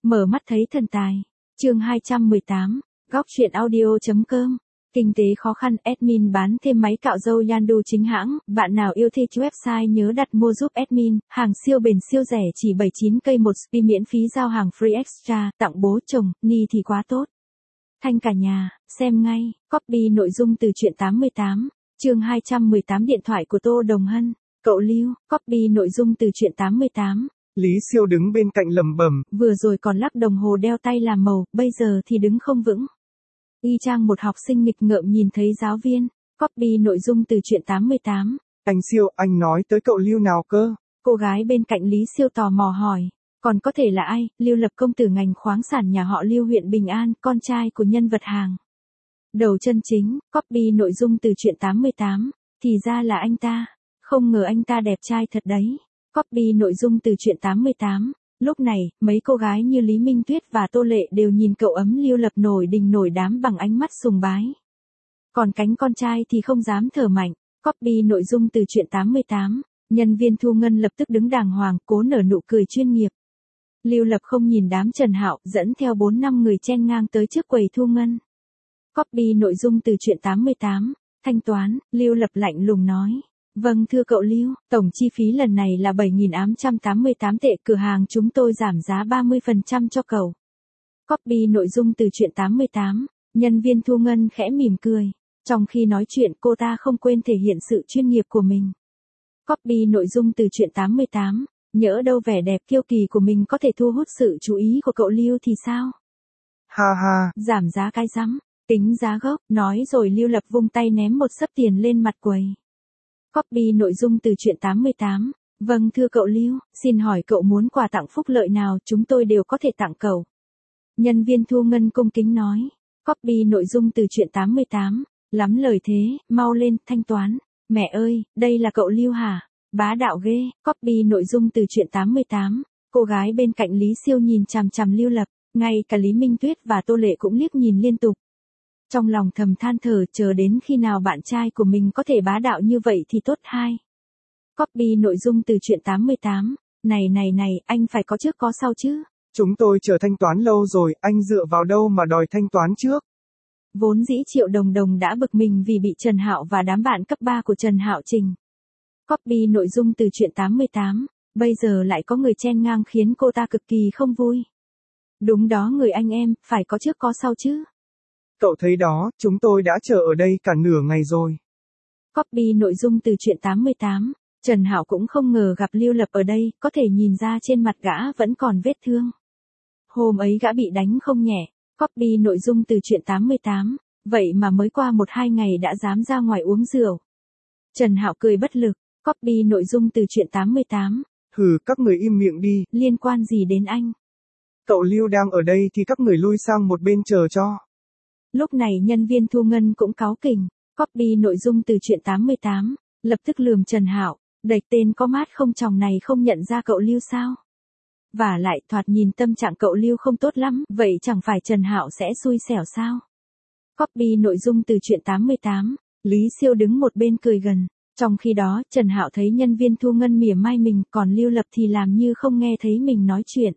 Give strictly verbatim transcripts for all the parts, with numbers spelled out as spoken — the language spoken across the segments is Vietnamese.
Mở mắt thấy thần tài. Chương hai trăm mười tám, góc truyện audio.com. Kinh tế khó khăn, admin bán thêm máy cạo râu Yandu chính hãng, bạn nào yêu thích website nhớ đặt mua giúp admin, hàng siêu bền siêu rẻ chỉ bảy mươi chín cây một spi miễn phí giao hàng free extra, tặng bố chồng, ni thì quá tốt. Thanh cả nhà, xem ngay, copy nội dung từ truyện tám mươi tám, chương hai trăm mười tám điện thoại của Tô Đồng Hân, cậu Lưu, copy nội dung từ truyện tám mươi tám. Lý Siêu đứng bên cạnh lẩm bẩm, vừa rồi còn lắc đồng hồ đeo tay làm màu, bây giờ thì đứng không vững. Y chang một học sinh nghịch ngợm nhìn thấy giáo viên, copy nội dung từ truyện tám mươi tám. Anh Siêu, anh nói tới cậu Lưu nào cơ? Cô gái bên cạnh Lý Siêu tò mò hỏi, còn có thể là ai? Lưu Lập công tử ngành khoáng sản nhà họ Lưu huyện Bình An, con trai của nhân vật hàng đầu chân chính, copy nội dung từ truyện tám mươi tám, thì ra là anh ta, không ngờ anh ta đẹp trai thật đấy. Copy nội dung từ truyện tám mươi tám. Lúc này, mấy cô gái như Lý Minh Tuyết và Tô Lệ đều nhìn cậu ấm Lưu Lập nổi đình nổi đám bằng ánh mắt sùng bái. Còn cánh con trai thì không dám thở mạnh. Copy nội dung từ truyện tám mươi tám. Nhân viên thu ngân lập tức đứng đàng hoàng, cố nở nụ cười chuyên nghiệp. Lưu Lập không nhìn đám Trần Hạo, dẫn theo bốn năm người chen ngang tới trước quầy thu ngân. Copy nội dung từ truyện tám mươi tám. Thanh toán, Lưu Lập lạnh lùng nói. Vâng thưa cậu Lưu, tổng chi phí lần này là bảy nghìn tám trăm tám mươi tám tệ, cửa hàng chúng tôi giảm giá ba mươi phần trăm cho cậu. Copy nội dung từ truyện tám mươi tám, nhân viên thu ngân khẽ mỉm cười. Trong khi nói chuyện cô ta không quên thể hiện sự chuyên nghiệp của mình. Copy nội dung từ truyện tám mươi tám, nhỡ đâu vẻ đẹp kiêu kỳ của mình có thể thu hút sự chú ý của cậu Lưu thì sao? Ha ha, giảm giá cái rắm, tính giá gốc, nói rồi Lưu Lập vung tay ném một xấp tiền lên mặt quầy. Copy nội dung từ truyện tám mươi tám. Vâng thưa cậu Lưu, xin hỏi cậu muốn quà tặng phúc lợi nào chúng tôi đều có thể tặng cậu. Nhân viên thu ngân cung kính nói. Copy nội dung từ truyện tám mươi tám. Lắm lời thế, mau lên, thanh toán. Mẹ ơi, đây là cậu Lưu hả? Bá đạo ghê. Copy nội dung từ truyện tám mươi tám. Cô gái bên cạnh Lý Siêu nhìn chằm chằm Lưu Lập, ngay cả Lý Minh Tuyết và Tô Lệ cũng liếc nhìn liên tục. Trong lòng thầm than thở chờ đến khi nào bạn trai của mình có thể bá đạo như vậy thì tốt hai. Copy nội dung từ truyện tám mươi tám. Này này này, anh phải có trước có sau chứ. Chúng tôi chờ thanh toán lâu rồi, anh dựa vào đâu mà đòi thanh toán trước? Vốn dĩ Triệu Đồng Đồng đã bực mình vì bị Trần Hạo và đám bạn cấp ba của Trần Hạo trình. Copy nội dung từ truyện tám mươi tám. Bây giờ lại có người chen ngang khiến cô ta cực kỳ không vui. Đúng đó người anh em, phải có trước có sau chứ. Cậu thấy đó, chúng tôi đã chờ ở đây cả nửa ngày rồi. Copy nội dung từ truyện tám mươi tám. Trần Hạo cũng không ngờ gặp Lưu Lập ở đây, có thể nhìn ra trên mặt gã vẫn còn vết thương. Hôm ấy gã bị đánh không nhẹ. Copy nội dung từ truyện tám mươi tám. Vậy mà mới qua một hai ngày đã dám ra ngoài uống rượu. Trần Hạo cười bất lực. Copy nội dung từ truyện tám mươi tám. Hừ, các người im miệng đi. Liên quan gì đến anh? Cậu Lưu đang ở đây thì các người lui sang một bên chờ cho. Lúc này nhân viên thu ngân cũng cáu kỉnh. Copy nội dung từ truyện tám mươi tám. Lập tức lườm Trần Hạo, đẩy tên có mát không tròng này không nhận ra cậu Lưu sao? Và lại thoạt nhìn tâm trạng cậu Lưu không tốt lắm, vậy chẳng phải Trần Hạo sẽ xui xẻo sao? Copy nội dung từ truyện tám mươi tám. Lý Siêu đứng một bên cười gần. Trong khi đó, Trần Hạo thấy nhân viên thu ngân mỉa mai mình, còn Lưu Lập thì làm như không nghe thấy mình nói chuyện.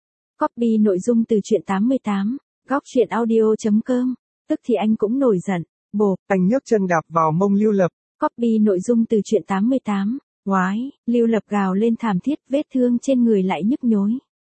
Copy nội dung từ truyện tám mươi tám. Góc truyện audio.com. Tức thì anh cũng nổi giận. Bộp, anh nhấc chân đạp vào mông Lưu Lập. Copy nội dung từ truyện tám mươi tám. Oái, Lưu Lập gào lên thảm thiết, vết thương trên người lại nhức nhối.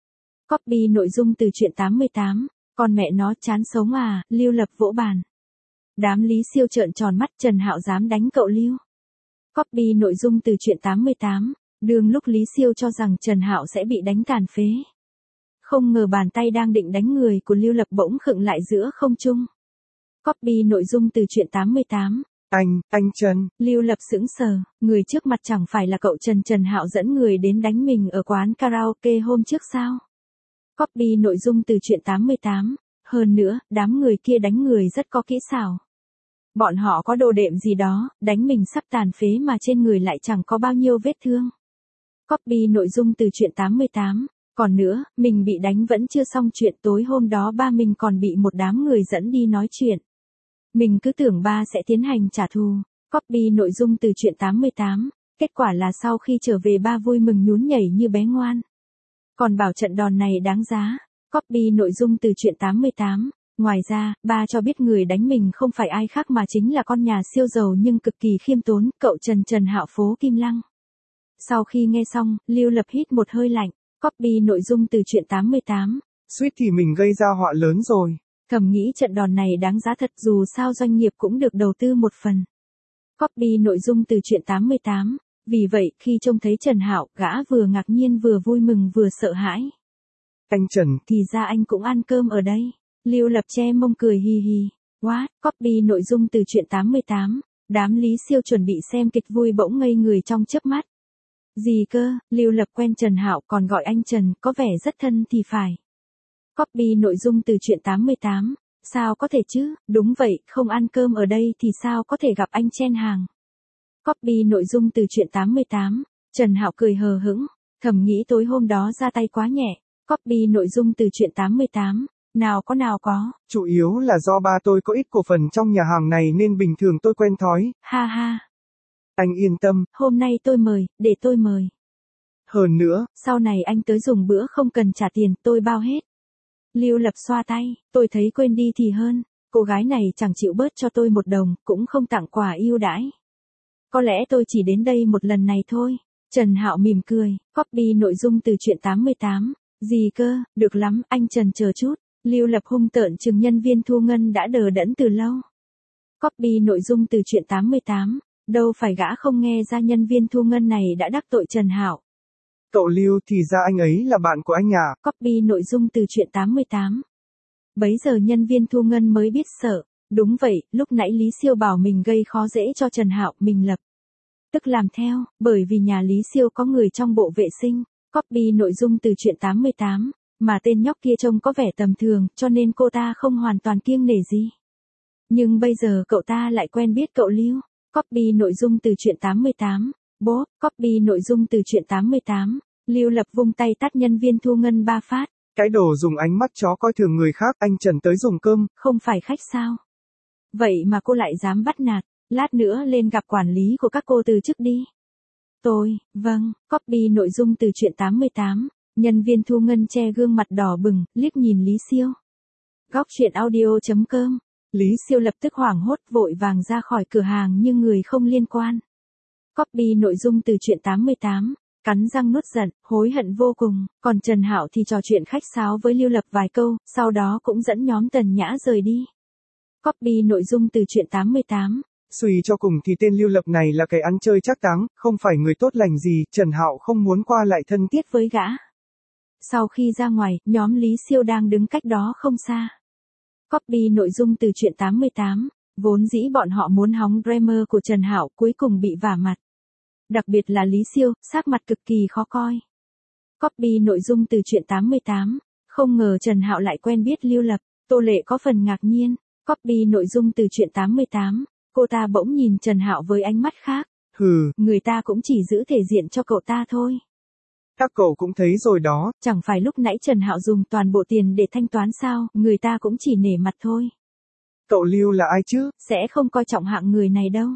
Copy nội dung từ truyện tám mươi tám. Con mẹ nó chán sống à, Lưu Lập vỗ bàn. Đám Lý Siêu trợn tròn mắt, Trần Hạo dám đánh cậu Lưu. Copy nội dung từ truyện tám mươi tám. Đường lúc Lý Siêu cho rằng Trần Hạo sẽ bị đánh tàn phế. Không ngờ bàn tay đang định đánh người của Lưu Lập bỗng khựng lại giữa không trung. Copy nội dung từ truyện tám mươi tám. Anh, anh Trần. Lưu Lập sững sờ, người trước mặt chẳng phải là cậu Trần. Trần Hạo dẫn người đến đánh mình ở quán karaoke hôm trước sao? Copy nội dung từ truyện tám mươi tám. Hơn nữa, đám người kia đánh người rất có kỹ xảo. Bọn họ có đồ đệm gì đó, đánh mình sắp tàn phế mà trên người lại chẳng có bao nhiêu vết thương. Copy nội dung từ truyện tám mươi tám. Còn nữa, mình bị đánh vẫn chưa xong chuyện, tối hôm đó ba mình còn bị một đám người dẫn đi nói chuyện. Mình cứ tưởng ba sẽ tiến hành trả thù. Copy nội dung từ truyện tám mươi tám. Kết quả là sau khi trở về ba vui mừng nhún nhảy như bé ngoan. Còn bảo trận đòn này đáng giá. Copy nội dung từ truyện tám mươi tám. Ngoài ra, ba cho biết người đánh mình không phải ai khác mà chính là con nhà siêu giàu nhưng cực kỳ khiêm tốn, cậu Trần Trần Hạo phố Kim Lăng. Sau khi nghe xong, Lưu Lập hít một hơi lạnh. Copy nội dung từ truyện tám mươi tám. Suýt thì mình gây ra họa lớn rồi. Thầm nghĩ trận đòn này đáng giá thật, dù sao doanh nghiệp cũng được đầu tư một phần. Copy nội dung từ truyện tám mươi tám. Vì vậy, khi trông thấy Trần Hạo, gã vừa ngạc nhiên vừa vui mừng vừa sợ hãi. Anh Trần, thì ra anh cũng ăn cơm ở đây. Lưu Lập che mông cười hì hì. What? Copy nội dung từ truyện tám mươi tám. Đám Lý Siêu chuẩn bị xem kịch vui bỗng ngây người trong chớp mắt. Gì cơ? Lưu Lập quen Trần Hạo còn gọi anh Trần, có vẻ rất thân thì phải. Copy nội dung từ truyện tám mươi tám. Sao có thể chứ? Đúng vậy, không ăn cơm ở đây thì sao có thể gặp anh chen hàng. Copy nội dung từ truyện tám mươi tám. Trần Hạo cười hờ hững, thầm nghĩ tối hôm đó ra tay quá nhẹ. Copy nội dung từ truyện tám mươi tám. Nào có nào có. Chủ yếu là do ba tôi có ít cổ phần trong nhà hàng này nên bình thường tôi quen thói. Ha ha. Anh yên tâm. Hôm nay tôi mời, để tôi mời. Hơn nữa, sau này anh tới dùng bữa không cần trả tiền, tôi bao hết. Lưu Lập xoa tay, tôi thấy quên đi thì hơn. Cô gái này chẳng chịu bớt cho tôi một đồng, cũng không tặng quà ưu đãi. Có lẽ tôi chỉ đến đây một lần này thôi. Trần Hạo mỉm cười, copy nội dung từ truyện tám mươi tám. Gì cơ, được lắm, anh Trần chờ chút. Lưu Lập hung tợn chừng nhân viên thu ngân đã đờ đẫn từ lâu. Copy nội dung từ truyện tám mươi tám. Đâu phải gã không nghe ra nhân viên thu ngân này đã đắc tội Trần Hạo. Cậu Lưu thì ra anh ấy là bạn của anh à? Copy nội dung từ truyện tám mươi tám. Bấy giờ nhân viên thu ngân mới biết sợ. Đúng vậy, lúc nãy Lý Siêu bảo mình gây khó dễ cho Trần Hạo, mình lập tức làm theo, bởi vì nhà Lý Siêu có người trong bộ vệ sinh. Copy nội dung từ truyện tám mươi tám. Mà tên nhóc kia trông có vẻ tầm thường, cho nên cô ta không hoàn toàn kiêng nể gì. Nhưng bây giờ cậu ta lại quen biết cậu Lưu. Copy nội dung từ truyện tám mươi tám. Bố, copy nội dung từ truyện tám mươi tám. Lưu Lập vung tay tát nhân viên thu ngân ba phát. Cái đồ dùng ánh mắt chó coi thường người khác, anh Trần tới dùng cơm. Không phải khách sao? Vậy mà cô lại dám bắt nạt, lát nữa lên gặp quản lý của các cô từ chức đi. Tôi, vâng, copy nội dung từ truyện tám mươi tám. Nhân viên thu ngân che gương mặt đỏ bừng, liếc nhìn Lý Siêu. Góc truyện audio chấm com. Lý Siêu lập tức hoảng hốt vội vàng ra khỏi cửa hàng như người không liên quan. Copy nội dung từ truyện tám mươi tám. Cắn răng nuốt giận, hối hận vô cùng, còn Trần Hạo thì trò chuyện khách sáo với Lưu Lập vài câu, sau đó cũng dẫn nhóm Tần Nhã rời đi. Copy nội dung từ truyện tám mươi tám. Suy cho cùng thì tên Lưu Lập này là kẻ ăn chơi chắc táng, không phải người tốt lành gì, Trần Hạo không muốn qua lại thân thiết với gã. Sau khi ra ngoài, nhóm Lý Siêu đang đứng cách đó không xa. Copy nội dung từ truyện tám mươi tám. Vốn dĩ bọn họ muốn hóng Dreamer của Trần Hạo, cuối cùng bị vả mặt. Đặc biệt là Lý Siêu, sắc mặt cực kỳ khó coi. Copy nội dung từ truyện tám mươi tám. Không ngờ Trần Hạo lại quen biết Lưu Lập, Tô Lệ có phần ngạc nhiên. Copy nội dung từ truyện tám mươi tám. Cô ta bỗng nhìn Trần Hạo với ánh mắt khác. Hừ, người ta cũng chỉ giữ thể diện cho cậu ta thôi. Các cậu cũng thấy rồi đó. Chẳng phải lúc nãy Trần Hạo dùng toàn bộ tiền để thanh toán sao, người ta cũng chỉ nể mặt thôi. Cậu Lưu là ai chứ? Sẽ không coi trọng hạng người này đâu.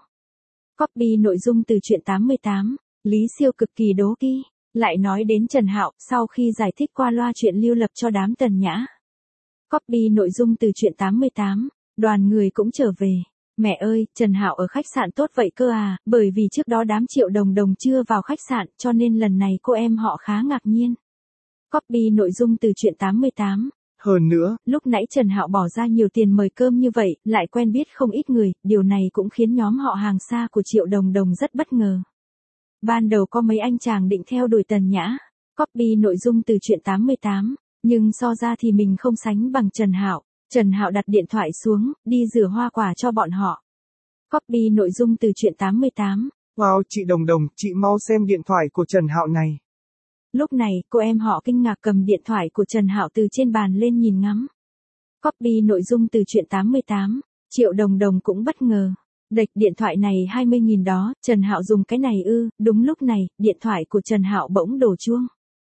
Copy nội dung từ truyện tám mươi tám. Lý Siêu cực kỳ đố kỵ, lại nói đến Trần Hạo sau khi giải thích qua loa chuyện Lưu Lập cho đám Tần Nhã. Copy nội dung từ truyện tám mươi tám. Đoàn người cũng trở về. Mẹ ơi, Trần Hạo ở khách sạn tốt vậy cơ à, bởi vì trước đó đám Triệu Đồng Đồng chưa vào khách sạn cho nên lần này cô em họ khá ngạc nhiên. Copy nội dung từ truyện tám mươi tám. Hơn nữa, lúc nãy Trần Hạo bỏ ra nhiều tiền mời cơm như vậy, lại quen biết không ít người, điều này cũng khiến nhóm họ hàng xa của Triệu Đồng Đồng rất bất ngờ. Ban đầu có mấy anh chàng định theo đuổi Tần Nhã. Copy nội dung từ truyện tám mươi tám. Nhưng so ra thì mình không sánh bằng Trần Hạo. Trần Hạo đặt điện thoại xuống, đi rửa hoa quả cho bọn họ. Copy nội dung từ truyện tám mươi tám. Wow, chị Đồng Đồng, chị mau xem điện thoại của Trần Hạo này. Lúc này, cô em họ kinh ngạc cầm điện thoại của Trần Hạo từ trên bàn lên nhìn ngắm. Copy nội dung từ truyện tám mươi tám. Triệu Đồng Đồng cũng bất ngờ. Địch điện thoại này hai mươi nghìn đó, Trần Hạo dùng cái này ư? Đúng lúc này, điện thoại của Trần Hạo bỗng đổ chuông.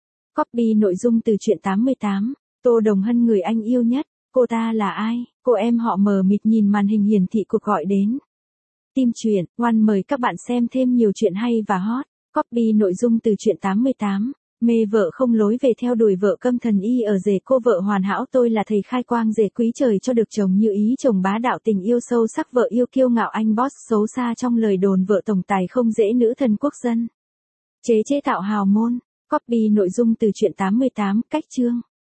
Copy nội dung từ truyện tám mươi tám. Tô Đồng Hân người anh yêu nhất. Cô ta là ai? Cô em họ mờ mịt nhìn màn hình hiển thị cuộc gọi đến. Tim truyện, One mời các bạn xem thêm nhiều chuyện hay và hot. Copy nội dung từ truyện tám mươi tám. Mê vợ không lối về theo đuổi vợ câm thần y ở rể cô vợ hoàn hảo tôi là thầy khai quang rể quý trời cho được chồng như ý chồng bá đạo tình yêu sâu sắc vợ yêu kiêu ngạo anh boss xấu xa trong lời đồn vợ tổng tài không dễ nữ thần quốc dân. Chế chế tạo hào môn, copy nội dung từ truyện tám mươi tám, cách chương.